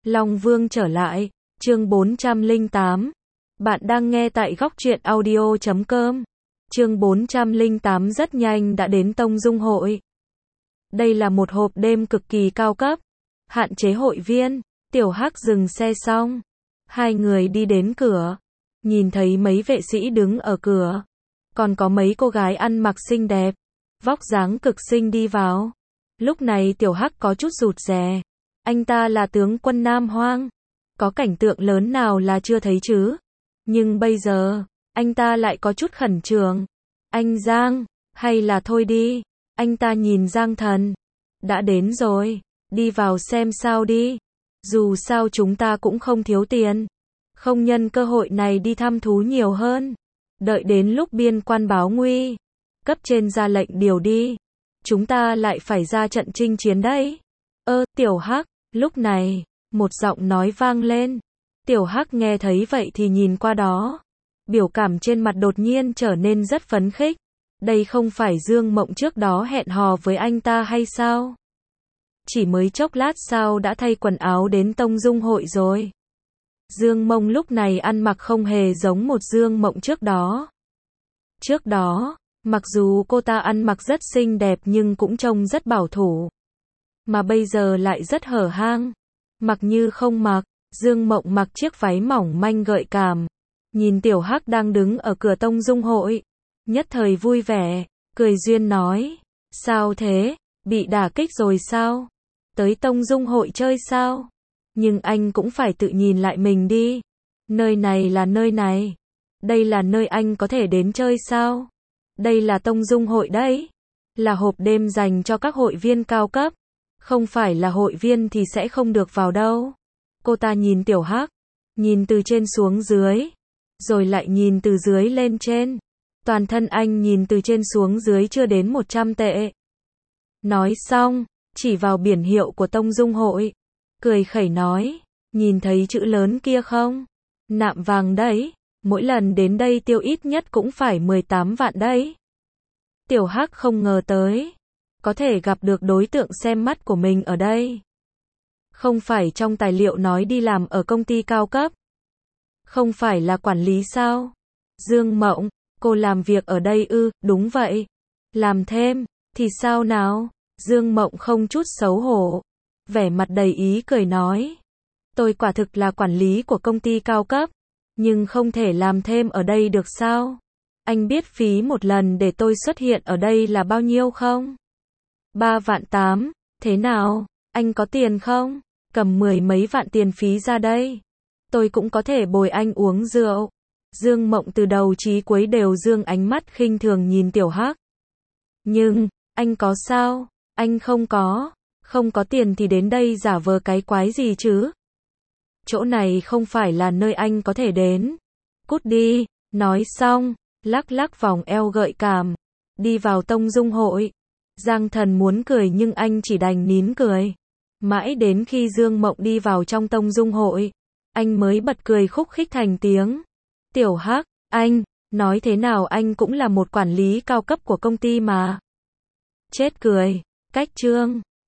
Long Vương trở lại, chương 408. Bạn đang nghe tại góc truyện audio.com. Chương 408 rất nhanh đã đến Tông Dung Hội. Đây là một hộp đêm cực kỳ cao cấp, hạn chế hội viên. Tiểu Hắc dừng xe xong, hai người đi đến cửa, nhìn thấy mấy vệ sĩ đứng ở cửa, còn có mấy cô gái ăn mặc xinh đẹp, vóc dáng cực xinh đi vào. Lúc này Tiểu Hắc có chút rụt rè, anh ta là tướng quân Nam Hoang, có cảnh tượng lớn nào là chưa thấy chứ? Nhưng bây giờ, anh ta lại có chút khẩn trương. Anh Giang, hay là thôi đi. Anh ta nhìn Giang Thần. Đã đến rồi, đi vào xem sao đi. Dù sao chúng ta cũng không thiếu tiền. Không nhân cơ hội này đi thăm thú nhiều hơn. Đợi đến lúc biên quan báo nguy, cấp trên ra lệnh điều đi, chúng ta lại phải ra trận chinh chiến đấy. Tiểu Hắc, lúc này, một giọng nói vang lên. Tiểu Hắc nghe thấy vậy thì nhìn qua đó. Biểu cảm trên mặt đột nhiên trở nên rất phấn khích. Đây không phải Dương Mộng trước đó hẹn hò với anh ta hay sao? Chỉ mới chốc lát sau đã thay quần áo đến Tông Dung Hội rồi. Dương Mộng lúc này ăn mặc không hề giống một Dương Mộng trước đó. Trước đó, mặc dù cô ta ăn mặc rất xinh đẹp nhưng cũng trông rất bảo thủ. Mà bây giờ lại rất hở hang. Mặc như không mặc, Dương Mộng mặc chiếc váy mỏng manh gợi cảm. Nhìn Tiểu Hắc đang đứng ở cửa Tông Dung Hội, nhất thời vui vẻ, cười duyên nói. Sao thế, bị đả kích rồi sao? Tới Tông Dung Hội chơi sao? Nhưng anh cũng phải tự nhìn lại mình đi. Nơi này là nơi này. Đây là nơi anh có thể đến chơi sao? Đây là Tông Dung Hội đấy. Là hộp đêm dành cho các hội viên cao cấp. Không phải là hội viên thì sẽ không được vào đâu. Cô ta nhìn Tiểu Hắc, nhìn từ trên xuống dưới, rồi lại nhìn từ dưới lên trên. Toàn thân anh nhìn từ trên xuống dưới chưa đến 100 tệ. Nói xong, chỉ vào biển hiệu của Tông Dung Hội, cười khẩy nói, nhìn thấy chữ lớn kia không? Nạm vàng đấy, mỗi lần đến đây tiêu ít nhất cũng phải 18 vạn đấy. Tiểu Hắc không ngờ tới, có thể gặp được đối tượng xem mắt của mình ở đây. Không phải trong tài liệu nói đi làm ở công ty cao cấp. Không phải là quản lý sao? Dương Mộng, cô làm việc ở đây ư? Đúng vậy. Làm thêm, thì sao nào? Dương Mộng không chút xấu hổ, vẻ mặt đầy ý cười nói. Tôi quả thực là quản lý của công ty cao cấp, nhưng không thể làm thêm ở đây được sao? Anh biết phí một lần để tôi xuất hiện ở đây là bao nhiêu không? 3 vạn 8, thế nào? Anh có tiền không? Cầm 10 mấy vạn tiền phí ra đây. Tôi cũng có thể bồi anh uống rượu. Dương Mộng từ đầu chí cuối đều dương ánh mắt khinh thường nhìn Tiểu Hắc. Nhưng, anh có sao? Anh không có. Không có tiền thì đến đây giả vờ cái quái gì chứ? Chỗ này không phải là nơi anh có thể đến. Cút đi. Nói xong, lắc lắc vòng eo gợi cảm, đi vào Tông Dung Hội. Giang Thần muốn cười nhưng anh chỉ đành nín cười. Mãi đến khi Dương Mộng đi vào trong Tông Dung Hội, anh mới bật cười khúc khích thành tiếng. Tiểu Hắc, anh, nói thế nào anh cũng là một quản lý cao cấp của công ty mà. Chết cười, cách chương.